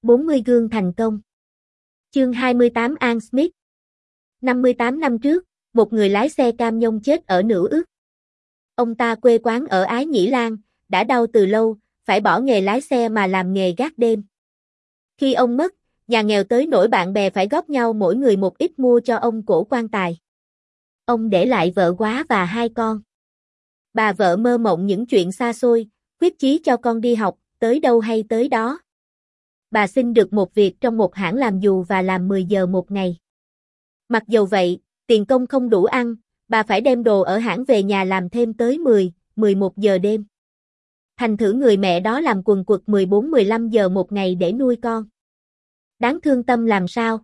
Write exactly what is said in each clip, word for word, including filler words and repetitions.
bốn mươi gương thành công. Chương hai mươi tám An Smith. năm mươi tám năm trước, một người lái xe cam nhông chết ở Nữ Ước. Ông ta quê quán ở Ái Nhĩ Lan, đã đau từ lâu, phải bỏ nghề lái xe mà làm nghề gác đêm. Khi ông mất, nhà nghèo tới nỗi bạn bè phải góp nhau mỗi người một ít mua cho ông cổ quan tài. Ông để lại vợ góa và hai con. Bà vợ mơ mộng những chuyện xa xôi, quyết chí cho con đi học, tới đâu hay tới đó. Bà xin được một việc trong một hãng làm dù và làm mười giờ một ngày. Mặc dầu vậy, tiền công không đủ ăn, bà phải đem đồ ở hãng về nhà làm thêm tới mười, mười một giờ đêm. Thành thử người mẹ đó làm quần quật mười bốn mười lăm giờ một ngày để nuôi con. Đáng thương tâm làm sao?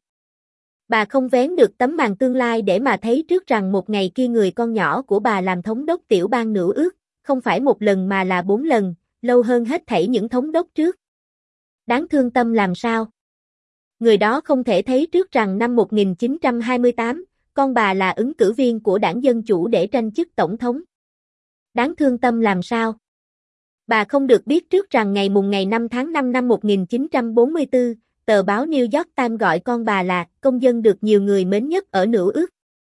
Bà không vén được tấm màn tương lai để mà thấy trước rằng một ngày kia người con nhỏ của bà làm thống đốc tiểu bang Nữ Ước, không phải một lần mà là bốn lần, lâu hơn hết thảy những thống đốc trước. Đáng thương tâm làm sao? Người đó không thể thấy trước rằng năm một nghìn chín trăm hai mươi tám, con bà là ứng cử viên của đảng Dân Chủ để tranh chức tổng thống. Đáng thương tâm làm sao? Bà không được biết trước rằng ngày mùng ngày năm tháng năm năm một nghìn chín trăm bốn mươi tư, tờ báo New York Times gọi con bà là công dân được nhiều người mến nhất ở Nữ Ước.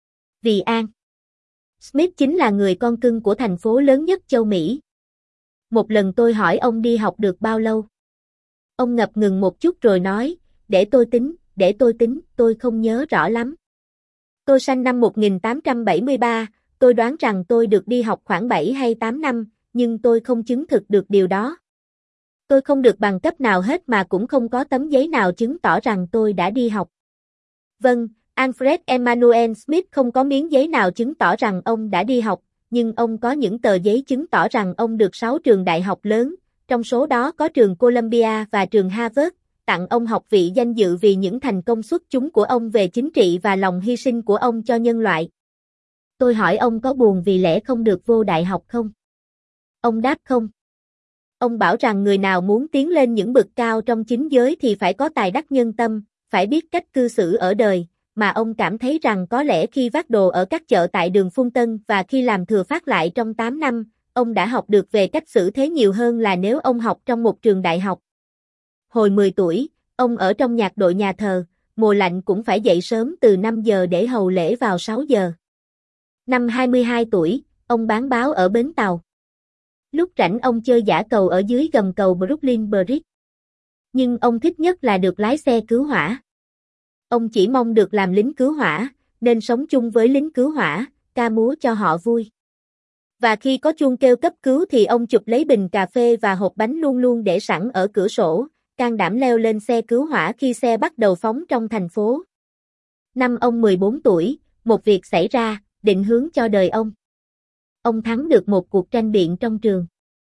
Vì An Smith chính là người con cưng của thành phố lớn nhất châu Mỹ. Một lần tôi hỏi ông đi học được bao lâu. Ông ngập ngừng một chút rồi nói, để tôi tính, để tôi tính, tôi không nhớ rõ lắm. Tôi sanh năm một nghìn tám trăm bảy mươi ba, tôi đoán rằng tôi được đi học khoảng bảy hay tám năm, nhưng tôi không chứng thực được điều đó. Tôi không được bằng cấp nào hết mà cũng không có tấm giấy nào chứng tỏ rằng tôi đã đi học. Vâng, Alfred Emmanuel Smith không có miếng giấy nào chứng tỏ rằng ông đã đi học, nhưng ông có những tờ giấy chứng tỏ rằng ông được sáu trường đại học lớn, trong số đó có trường Columbia và trường Harvard, tặng ông học vị danh dự vì những thành công xuất chúng của ông về chính trị và lòng hy sinh của ông cho nhân loại. Tôi hỏi ông có buồn vì lẽ không được vô đại học không? Ông đáp không. Ông bảo rằng người nào muốn tiến lên những bậc cao trong chính giới thì phải có tài đắc nhân tâm, phải biết cách cư xử ở đời, mà ông cảm thấy rằng có lẽ khi vác đồ ở các chợ tại đường Phương Tân và khi làm thừa phát lại trong tám năm, ông đã học được về cách xử thế nhiều hơn là nếu ông học trong một trường đại học. Hồi mười tuổi, ông ở trong nhạc đội nhà thờ, mùa lạnh cũng phải dậy sớm từ năm giờ để hầu lễ vào sáu giờ. Năm hai mươi hai tuổi, ông bán báo ở bến tàu. Lúc rảnh ông chơi giã cầu ở dưới gầm cầu Brooklyn Bridge. Nhưng ông thích nhất là được lái xe cứu hỏa. Ông chỉ mong được làm lính cứu hỏa, nên sống chung với lính cứu hỏa, ca múa cho họ vui. Và khi có chuông kêu cấp cứu thì ông chụp lấy bình cà phê và hộp bánh luôn luôn để sẵn ở cửa sổ, can đảm leo lên xe cứu hỏa khi xe bắt đầu phóng trong thành phố. Năm ông mười bốn tuổi, một việc xảy ra, định hướng cho đời ông. Ông thắng được một cuộc tranh biện trong trường.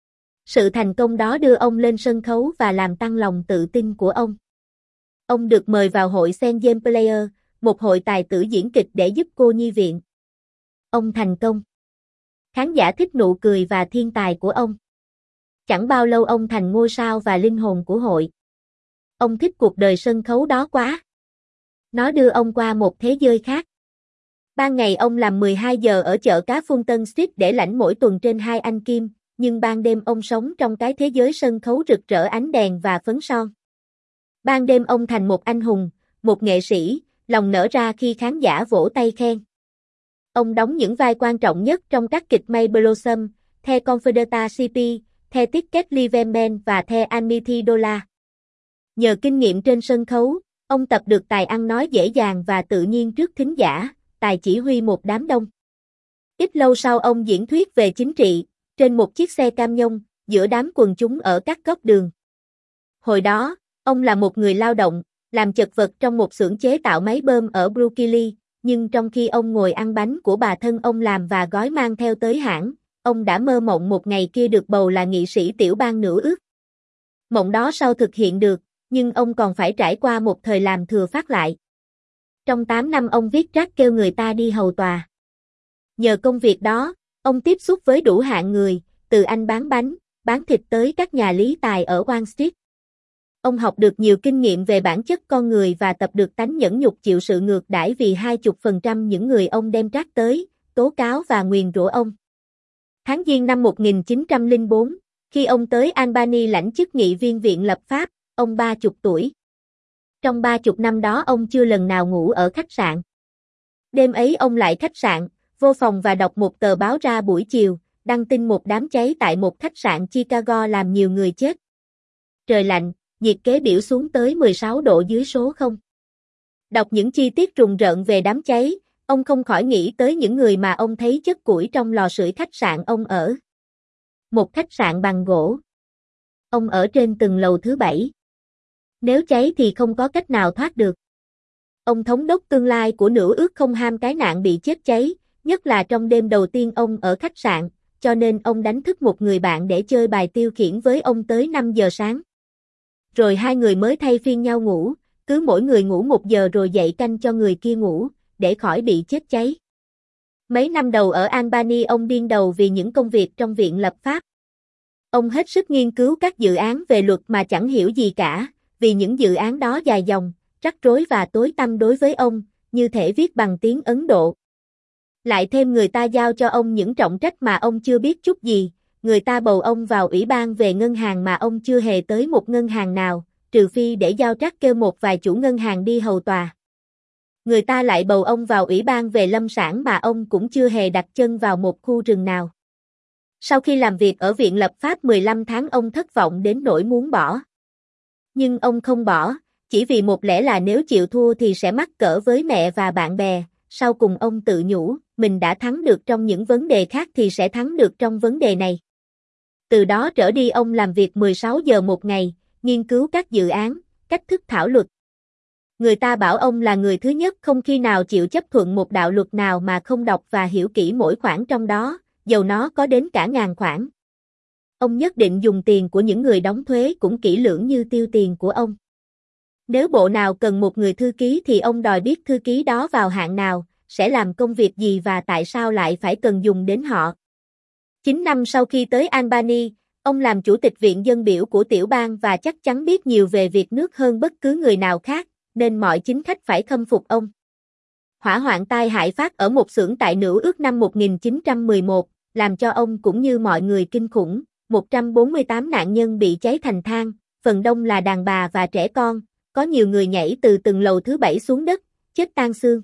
Sự thành công đó đưa ông lên sân khấu và làm tăng lòng tự tin của ông. Ông được mời vào hội Saint James Player, một hội tài tử diễn kịch để giúp cô nhi viện. Ông thành công. Khán giả thích nụ cười và thiên tài của ông. Chẳng bao lâu ông thành ngôi sao và linh hồn của hội. Ông thích cuộc đời sân khấu đó quá. Nó đưa ông qua một thế giới khác. Ban ngày ông làm mười hai giờ ở chợ cá Fulton Street để lãnh mỗi tuần trên hai anh kim, nhưng ban đêm ông sống trong cái thế giới sân khấu rực rỡ ánh đèn và phấn son. Ban đêm ông thành một anh hùng, một nghệ sĩ, lòng nở ra khi khán giả vỗ tay khen. Ông đóng những vai quan trọng nhất trong các kịch May Blossom, The Confederta xê pê, The Ticket Liveman và The Amity Dollar. Nhờ kinh nghiệm trên sân khấu, ông tập được tài ăn nói dễ dàng và tự nhiên trước thính giả, tài chỉ huy một đám đông. Ít lâu sau ông diễn thuyết về chính trị, trên một chiếc xe cam nhông, giữa đám quần chúng ở các góc đường. Hồi đó, ông là một người lao động, làm chật vật trong một xưởng chế tạo máy bơm ở Brooklyn, nhưng trong khi ông ngồi ăn bánh của bà thân ông làm và gói mang theo tới hãng, ông đã mơ mộng một ngày kia được bầu là nghị sĩ tiểu bang Nữ Ước. Mộng đó sau thực hiện được, nhưng ông còn phải trải qua một thời làm thừa phát lại. Trong tám năm ông viết trác kêu người ta đi hầu tòa. Nhờ công việc đó, ông tiếp xúc với đủ hạng người, từ anh bán bánh, bán thịt tới các nhà lý tài ở Wall Street. Ông học được nhiều kinh nghiệm về bản chất con người và tập được tánh nhẫn nhục chịu sự ngược đãi vì hai mươi phần trăm những người ông đem trác tới, tố cáo và nguyền rủa ông. Tháng Giêng năm một nghìn chín trăm lẻ bốn, khi ông tới Albany lãnh chức nghị viên viện lập pháp, ông ba mươi tuổi. Trong ba chục năm đó ông chưa lần nào ngủ ở khách sạn. Đêm ấy ông lại khách sạn, vô phòng và đọc một tờ báo ra buổi chiều, đăng tin một đám cháy tại một khách sạn Chicago làm nhiều người chết. Trời lạnh, nhiệt kế biểu xuống tới mười sáu độ dưới số không. Đọc những chi tiết rùng rợn về đám cháy, ông không khỏi nghĩ tới những người mà ông thấy chất củi trong lò sưởi khách sạn ông ở. Một khách sạn bằng gỗ. Ông ở trên tầng lầu thứ bảy. Nếu cháy thì không có cách nào thoát được. Ông thống đốc tương lai của nữ ước không ham cái nạn bị chết cháy, nhất là trong đêm đầu tiên ông ở khách sạn, cho nên ông đánh thức một người bạn để chơi bài tiêu khiển với ông tới năm giờ sáng. Rồi hai người mới thay phiên nhau ngủ, cứ mỗi người ngủ một giờ rồi dậy canh cho người kia ngủ, để khỏi bị chết cháy. Mấy năm đầu ở Albany ông điên đầu vì những công việc trong viện lập pháp. Ông hết sức nghiên cứu các dự án về luật mà chẳng hiểu gì cả, vì những dự án đó dài dòng, rắc rối và tối tăm đối với ông, như thể viết bằng tiếng Ấn Độ. Lại thêm người ta giao cho ông những trọng trách mà ông chưa biết chút gì, người ta bầu ông vào ủy ban về ngân hàng mà ông chưa hề tới một ngân hàng nào, trừ phi để giao trách kêu một vài chủ ngân hàng đi hầu tòa. Người ta lại bầu ông vào ủy ban về lâm sản mà ông cũng chưa hề đặt chân vào một khu rừng nào. Sau khi làm việc ở viện lập pháp mười lăm tháng ông thất vọng đến nỗi muốn bỏ. Nhưng ông không bỏ, chỉ vì một lẽ là nếu chịu thua thì sẽ mắc cỡ với mẹ và bạn bè, sau cùng ông tự nhủ, mình đã thắng được trong những vấn đề khác thì sẽ thắng được trong vấn đề này. Từ đó trở đi ông làm việc mười sáu giờ một ngày, nghiên cứu các dự án, cách thức thảo luật. Người ta bảo ông là người thứ nhất không khi nào chịu chấp thuận một đạo luật nào mà không đọc và hiểu kỹ mỗi khoản trong đó, dầu nó có đến cả ngàn khoản. Ông nhất định dùng tiền của những người đóng thuế cũng kỹ lưỡng như tiêu tiền của ông. Nếu bộ nào cần một người thư ký thì ông đòi biết thư ký đó vào hạng nào, sẽ làm công việc gì và tại sao lại phải cần dùng đến họ. Chín năm sau khi tới Albany, ông làm chủ tịch viện dân biểu của tiểu bang và chắc chắn biết nhiều về việc nước hơn bất cứ người nào khác, nên mọi chính khách phải khâm phục ông. Hỏa hoạn tai hại phát ở một xưởng tại Nữ ước năm một nghìn chín trăm mười một, làm cho ông cũng như mọi người kinh khủng, một trăm bốn mươi tám nạn nhân bị cháy thành than, phần đông là đàn bà và trẻ con, có nhiều người nhảy từ tầng lầu thứ bảy xuống đất, chết tan xương.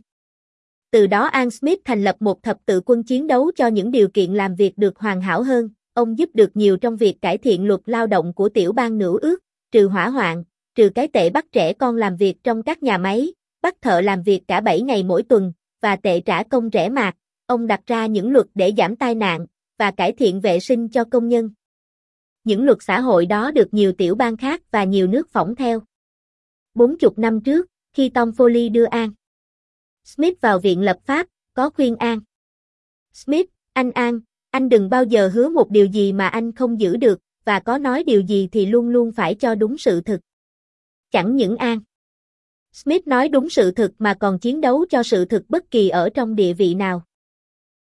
Từ đó An Smith thành lập một thập tự quân chiến đấu cho những điều kiện làm việc được hoàn hảo hơn, ông giúp được nhiều trong việc cải thiện luật lao động của tiểu bang Nữ ước, trừ hỏa hoạn, trừ cái tệ bắt trẻ con làm việc trong các nhà máy, bắt thợ làm việc cả bảy ngày mỗi tuần, và tệ trả công rẻ mạt, ông đặt ra những luật để giảm tai nạn, và cải thiện vệ sinh cho công nhân. Những luật xã hội đó được nhiều tiểu bang khác và nhiều nước phỏng theo. Bốn chục năm trước, khi Tom Foley đưa An Smith vào viện lập pháp, có khuyên An Smith, anh An, anh đừng bao giờ hứa một điều gì mà anh không giữ được, và có nói điều gì thì luôn luôn phải cho đúng sự thực. Chẳng những An Smith nói đúng sự thực mà còn chiến đấu cho sự thực bất kỳ ở trong địa vị nào.